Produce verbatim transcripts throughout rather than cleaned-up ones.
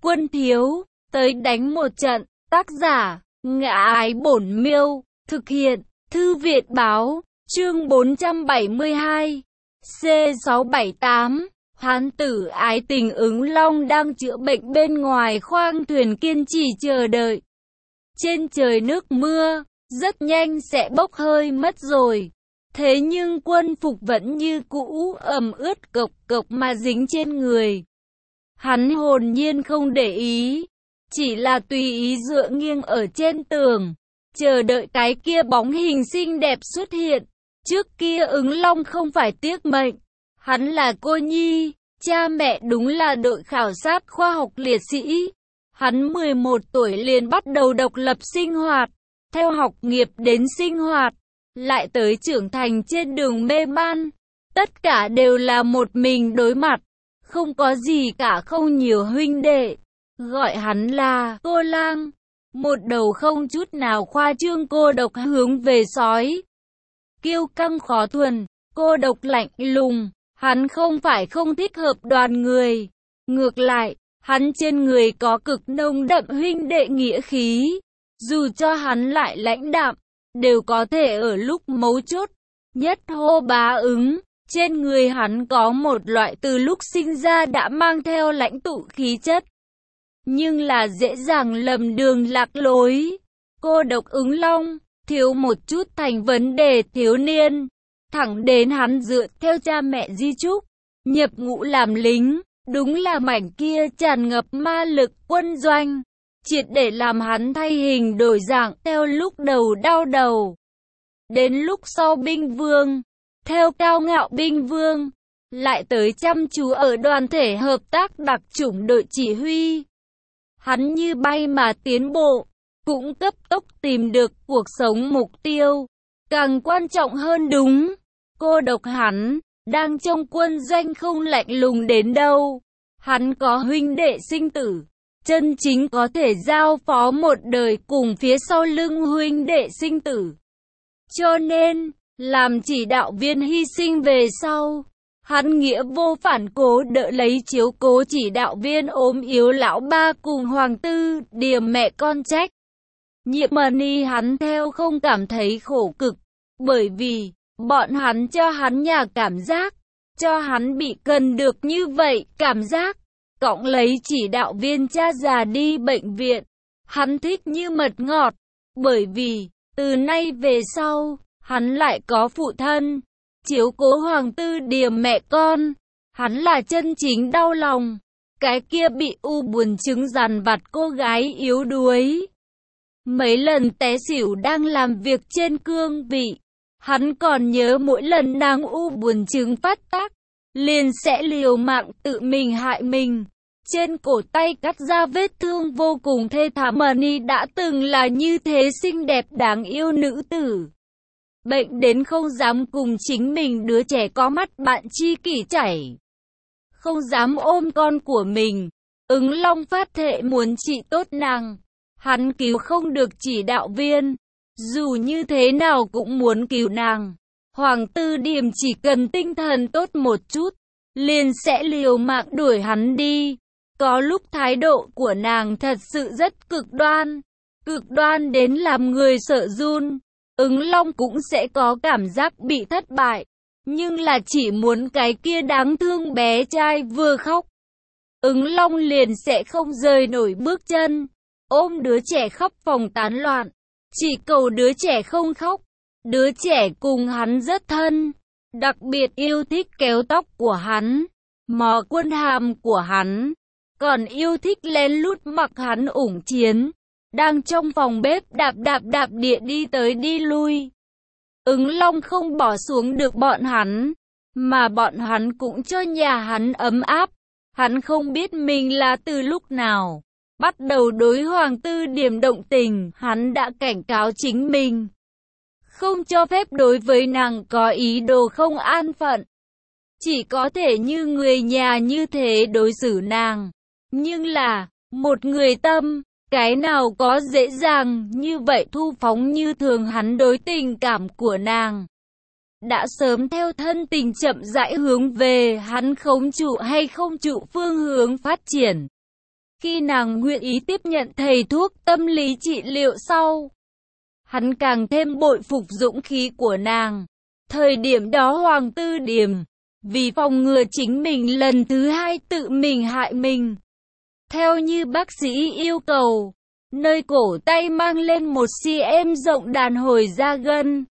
Quân thiếu, tới đánh một trận. Tác giả, Ngã Ái Bổn Miêu. Thực hiện, Thư Viện Báo. Chương bốn trăm bảy mươi hai. C sáu bảy tám. Hán tử ái tình Ứng Long đang chữa bệnh bên ngoài khoang thuyền kiên trì chờ đợi. Trên trời nước mưa, rất nhanh sẽ bốc hơi mất rồi. Thế nhưng quân phục vẫn như cũ ẩm ướt cộc cộc mà dính trên người. Hắn hồn nhiên không để ý, chỉ là tùy ý dựa nghiêng ở trên tường, chờ đợi cái kia bóng hình xinh đẹp xuất hiện. Trước kia Ứng Long không phải tiếc mệnh, hắn là cô nhi, cha mẹ đúng là đội khảo sát khoa học liệt sĩ. Hắn mười một tuổi liền bắt đầu độc lập sinh hoạt, theo học nghiệp đến sinh hoạt, lại tới trưởng thành trên đường mê man. Tất cả đều là một mình đối mặt, không có gì cả, không nhiều huynh đệ. Gọi hắn là cô lang, một đầu không chút nào khoa trương cô độc hướng về sói. Kiêu căng khó thuần, cô độc lạnh lùng, hắn không phải không thích hợp đoàn người. Ngược lại, hắn trên người có cực nồng đậm huynh đệ nghĩa khí. Dù cho hắn lại lãnh đạm, đều có thể ở lúc mấu chốt nhất hô bá ứng. Trên người hắn có một loại từ lúc sinh ra đã mang theo lãnh tụ khí chất, nhưng là dễ dàng lầm đường lạc lối. Cô độc Ứng Long, thiếu một chút thành vấn đề thiếu niên. Thẳng đến hắn dựa theo cha mẹ di chúc, nhập ngũ làm lính, đúng là mảnh kia tràn ngập ma lực quân doanh, triệt để làm hắn thay hình đổi dạng. Theo lúc đầu đau đầu, đến lúc sau binh vương, theo cao ngạo binh vương, lại tới chăm chú ở đoàn thể hợp tác đặc chủng đội chỉ huy. Hắn như bay mà tiến bộ, cũng cấp tốc tìm được cuộc sống mục tiêu. Càng quan trọng hơn đúng, cô độc hắn, đang trong quân doanh không lạnh lùng đến đâu. Hắn có huynh đệ sinh tử, chân chính có thể giao phó một đời cùng phía sau lưng huynh đệ sinh tử. Cho nên, làm chỉ đạo viên hy sinh về sau, hắn nghĩa vô phản cố đỡ lấy chiếu cố chỉ đạo viên ốm yếu lão ba cùng Hoàng Tư Điềm mẹ con trách. Nhiệm Mani hắn theo không cảm thấy khổ cực, bởi vì bọn hắn cho hắn nhà cảm giác, cho hắn bị cần được như vậy cảm giác. Cộng lấy chỉ đạo viên cha già đi bệnh viện, hắn thích như mật ngọt, bởi vì từ nay về sau, hắn lại có phụ thân, chiếu cố Hoàng Tư Điềm mẹ con. Hắn là chân chính đau lòng, cái kia bị u buồn chứng dằn vặt cô gái yếu đuối. Mấy lần té xỉu đang làm việc trên cương vị, hắn còn nhớ mỗi lần nàng u buồn chứng phát tác, liền sẽ liều mạng tự mình hại mình. Trên cổ tay cắt ra vết thương vô cùng thê thảm. Mani đã từng là như thế xinh đẹp đáng yêu nữ tử, bệnh đến không dám cùng chính mình đứa trẻ có mắt bạn chi kỷ chảy, không dám ôm con của mình. Ứng Long phát thệ muốn trị tốt nàng, hắn cứu không được chỉ đạo viên, dù như thế nào cũng muốn cứu nàng. Hoàng Tư Điềm chỉ cần tinh thần tốt một chút, liền sẽ liều mạng đuổi hắn đi. Có lúc thái độ của nàng thật sự rất cực đoan, cực đoan đến làm người sợ run. Ứng Long cũng sẽ có cảm giác bị thất bại, nhưng là chỉ muốn cái kia đáng thương bé trai vừa khóc, Ứng Long liền sẽ không rời nổi bước chân, ôm đứa trẻ khóc phòng tán loạn, chỉ cầu đứa trẻ không khóc. Đứa trẻ cùng hắn rất thân, đặc biệt yêu thích kéo tóc của hắn, mò quân hàm của hắn, còn yêu thích lén lút mặc hắn ủng chiến, đang trong phòng bếp đạp đạp đạp địa đi tới đi lui. Ứng Long không bỏ xuống được bọn hắn, mà bọn hắn cũng cho nhà hắn ấm áp. Hắn không biết mình là từ lúc nào bắt đầu đối Hoàng Tư Điềm động tình. Hắn đã cảnh cáo chính mình, không cho phép đối với nàng có ý đồ không an phận, chỉ có thể như người nhà như thế đối xử nàng. Nhưng là, một người tâm, cái nào có dễ dàng như vậy thu phóng như thường. Hắn đối tình cảm của nàng đã sớm theo thân tình chậm rãi hướng về hắn khống trụ hay không trụ phương hướng phát triển. Khi nàng nguyện ý tiếp nhận thầy thuốc tâm lý trị liệu sau, hắn càng thêm bội phục dũng khí của nàng. Thời điểm đó Hoàng Tư Điềm, vì phòng ngừa chính mình lần thứ hai tự mình hại mình, theo như bác sĩ yêu cầu, nơi cổ tay mang lên một xi-lanh rộng đàn hồi da gân.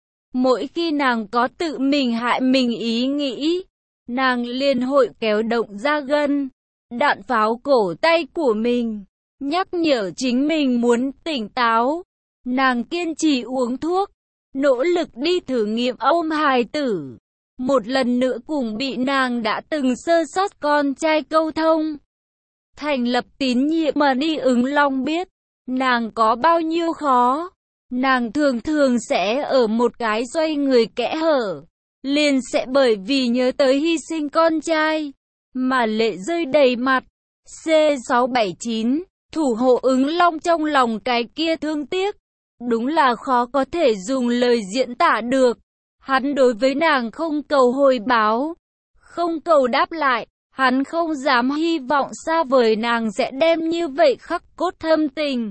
Mỗi khi nàng có tự mình hại mình ý nghĩ, nàng liền hội kéo động da gân, đạn pháo cổ tay của mình, nhắc nhở chính mình muốn tỉnh táo. Nàng kiên trì uống thuốc, nỗ lực đi thử nghiệm ôm hài tử. Một lần nữa cùng bị nàng đã từng sơ sót con trai câu thông. Thành lập tín nhiệm mà đi Ứng Long biết, nàng có bao nhiêu khó. Nàng thường thường sẽ ở một cái xoay người kẽ hở, liền sẽ bởi vì nhớ tới hy sinh con trai, mà lệ rơi đầy mặt. C sáu bảy chín, thủ hộ Ứng Long trong lòng cái kia thương tiếc. Đúng là khó có thể dùng lời diễn tả được. Hắn đối với nàng không cầu hồi báo, không cầu đáp lại. Hắn không dám hy vọng xa vời nàng sẽ đem như vậy khắc cốt thâm tình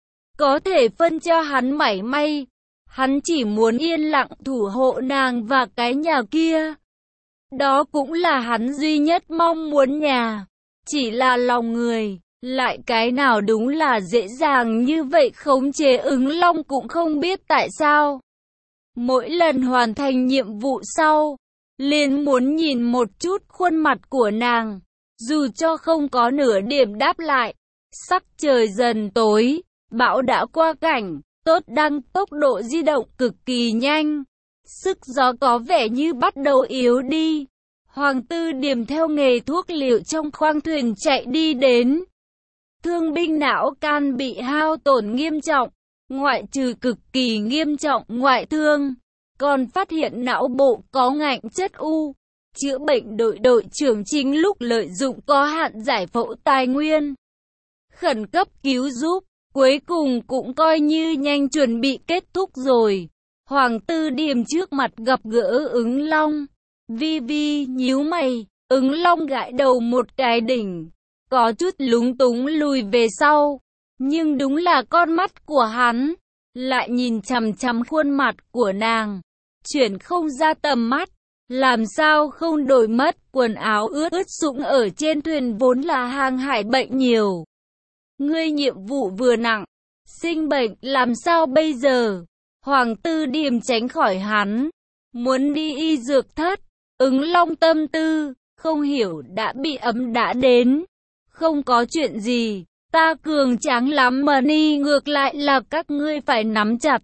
có thể phân cho hắn mảy may. Hắn chỉ muốn yên lặng thủ hộ nàng và cái nhà kia. Đó cũng là hắn duy nhất mong muốn nhà. Chỉ là lòng người, lại cái nào đúng là dễ dàng như vậy khống chế. Ứng Long cũng không biết tại sao. Mỗi lần hoàn thành nhiệm vụ sau, liền muốn nhìn một chút khuôn mặt của nàng, dù cho không có nửa điểm đáp lại. Sắc trời dần tối, bão đã qua cảnh, tốt đăng tốc độ di động cực kỳ nhanh. Sức gió có vẻ như bắt đầu yếu đi. Hoàng Tư Điềm theo nghề thuốc liệu trong khoang thuyền chạy đi đến. Thương binh não can bị hao tổn nghiêm trọng, ngoại trừ cực kỳ nghiêm trọng ngoại thương, còn phát hiện não bộ có ngạnh chất u. Chữa bệnh đội đội trưởng chính lúc lợi dụng có hạn giải phẫu tài nguyên, khẩn cấp cứu giúp, cuối cùng cũng coi như nhanh chuẩn bị kết thúc rồi. Hoàng Tư Điềm trước mặt gặp gỡ Ứng Long, vi vi nhíu mày. Ứng Long gãi đầu một cái đỉnh, có chút lúng túng lùi về sau, nhưng đúng là con mắt của hắn lại nhìn chằm chằm khuôn mặt của nàng, chuyển không ra tầm mắt. Làm sao không đổi mất, quần áo ướt ướt sũng ở trên thuyền vốn là hàng hải bệnh nhiều. Ngươi nhiệm vụ vừa nặng, sinh bệnh làm sao bây giờ? Hoàng Tư Điềm tránh khỏi hắn, muốn đi y dược thất. Ứng Long tâm tư, không hiểu đã bị ấm đã đến. Không có chuyện gì, ta cường tráng lắm mà ni, ngược lại là các ngươi phải nắm chặt.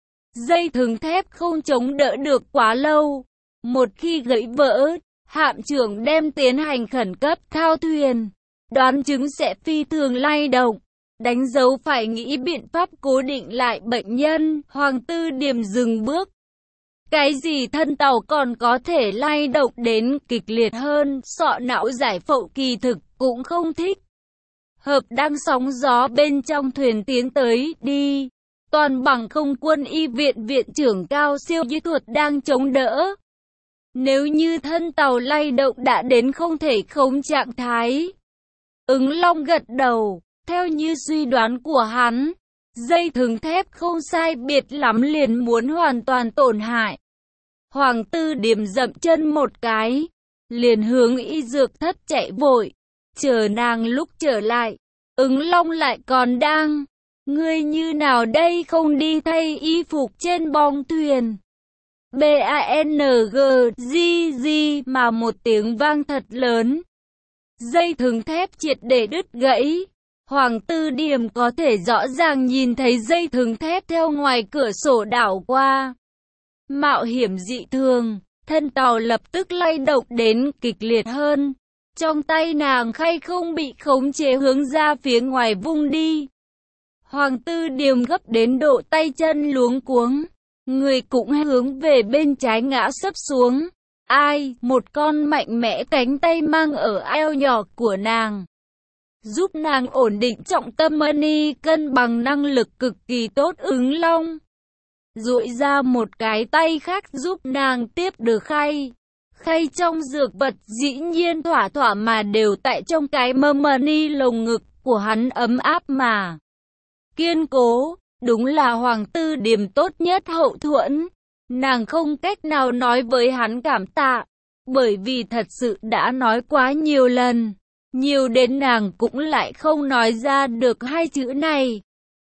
Dây thừng thép không chống đỡ được quá lâu. Một khi gãy vỡ, hạm trưởng đem tiến hành khẩn cấp thao thuyền, đoán chứng sẽ phi thường lay động. Đánh dấu phải nghĩ biện pháp cố định lại bệnh nhân. Hoàng Tư Điềm dừng bước. Cái gì thân tàu còn có thể lay động đến kịch liệt hơn, sọ não giải phẫu kỳ thực cũng không thích. Hợp đang sóng gió bên trong thuyền tiến tới đi. Toàn bằng không quân y viện viện trưởng cao siêu kỹ thuật đang chống đỡ. Nếu như thân tàu lay động đã đến không thể khống trạng thái. Ứng Long gật đầu, theo như suy đoán của hắn, dây thừng thép không sai biệt lắm liền muốn hoàn toàn tổn hại. Hoàng Tư Điềm dậm chân một cái, liền hướng y dược thất chạy vội, chờ nàng lúc trở lại. Ứng Long lại còn đang, ngươi như nào đây không đi thay y phục trên bong thuyền? B A N G G G mà một tiếng vang thật lớn. Dây thừng thép triệt để đứt gãy. Hoàng Tư Điềm có thể rõ ràng nhìn thấy dây thừng thép theo ngoài cửa sổ đảo qua. Mạo hiểm dị thường, thân tàu lập tức lay động đến kịch liệt hơn. Trong tay nàng khay không bị khống chế hướng ra phía ngoài vung đi. Hoàng Tư Điềm gấp đến độ tay chân luống cuống. Người cũng hướng về bên trái ngã sấp xuống. Ai, một con mạnh mẽ cánh tay mang ở eo nhỏ của nàng, giúp nàng ổn định trọng tâm money, cân bằng năng lực cực kỳ tốt. Ứng Long duỗi ra một cái tay khác giúp nàng tiếp được khay. Khay trong dược vật dĩ nhiên thỏa thỏa mà đều tại trong cái mâm money lồng ngực của hắn ấm áp mà kiên cố, đúng là Hoàng Tư Điềm tốt nhất hậu thuẫn. Nàng không cách nào nói với hắn cảm tạ, bởi vì thật sự đã nói quá nhiều lần, nhiều đến nàng cũng lại không nói ra được hai chữ này.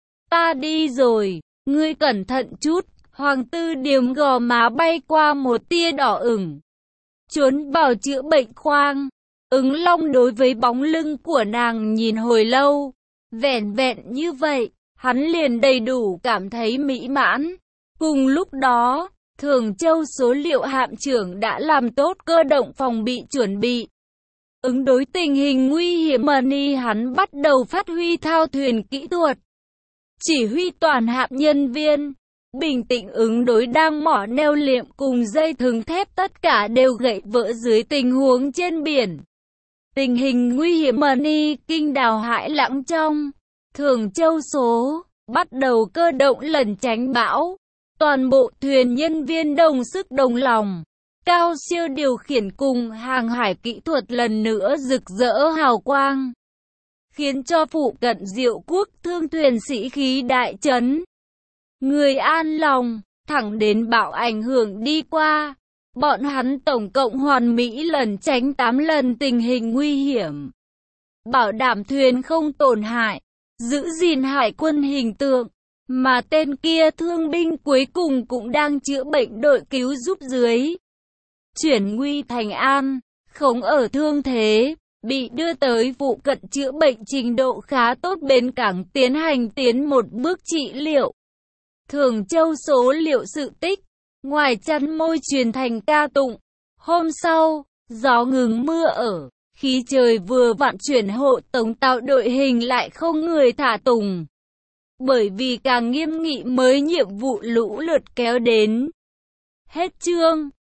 Ta đi rồi, ngươi cẩn thận chút. Hoàng Tư Điềm gò má bay qua một tia đỏ ửng. Trốn vào chữa bệnh khoang. Ứng Long đối với bóng lưng của nàng nhìn hồi lâu. Vẻn vẹn như vậy, hắn liền đầy đủ cảm thấy mỹ mãn. Cùng lúc đó, Thường Châu số liệu hạm trưởng đã làm tốt cơ động phòng bị chuẩn bị. Ứng đối tình hình nguy hiểm Mani, hắn bắt đầu phát huy thao thuyền kỹ thuật. Chỉ huy toàn hạm nhân viên, bình tĩnh ứng đối đang mỏ neo liệm cùng dây thừng thép, tất cả đều gãy vỡ dưới tình huống trên biển. Tình hình nguy hiểm Mani, kinh đào hải lãng trong. Thường Châu số, bắt đầu cơ động lẩn tránh bão. Toàn bộ thuyền nhân viên đồng sức đồng lòng. Cao siêu điều khiển cùng hàng hải kỹ thuật lần nữa rực rỡ hào quang, khiến cho phụ cận Diệu Quốc thương thuyền sĩ khí đại chấn. Người an lòng, thẳng đến bão ảnh hưởng đi qua. Bọn hắn tổng cộng hoàn mỹ lẩn tránh tám lần tình hình nguy hiểm. Bảo đảm thuyền không tổn hại, giữ gìn hải quân hình tượng. Mà tên kia thương binh cuối cùng cũng đang chữa bệnh đội cứu giúp dưới. Chuyển nguy thành an, không ở thương thế, bị đưa tới phụ cận chữa bệnh trình độ khá tốt bến cảng tiến hành tiến một bước trị liệu. Thường Châu số liệu sự tích, ngoài chăn môi truyền thành ca tụng. Hôm sau, gió ngừng mưa ở, khí trời vừa vặn chuyển hộ tống tạo đội hình lại không người thả tùng. Bởi vì càng nghiêm nghị mới nhiệm vụ lũ lượt kéo đến. Hết chương.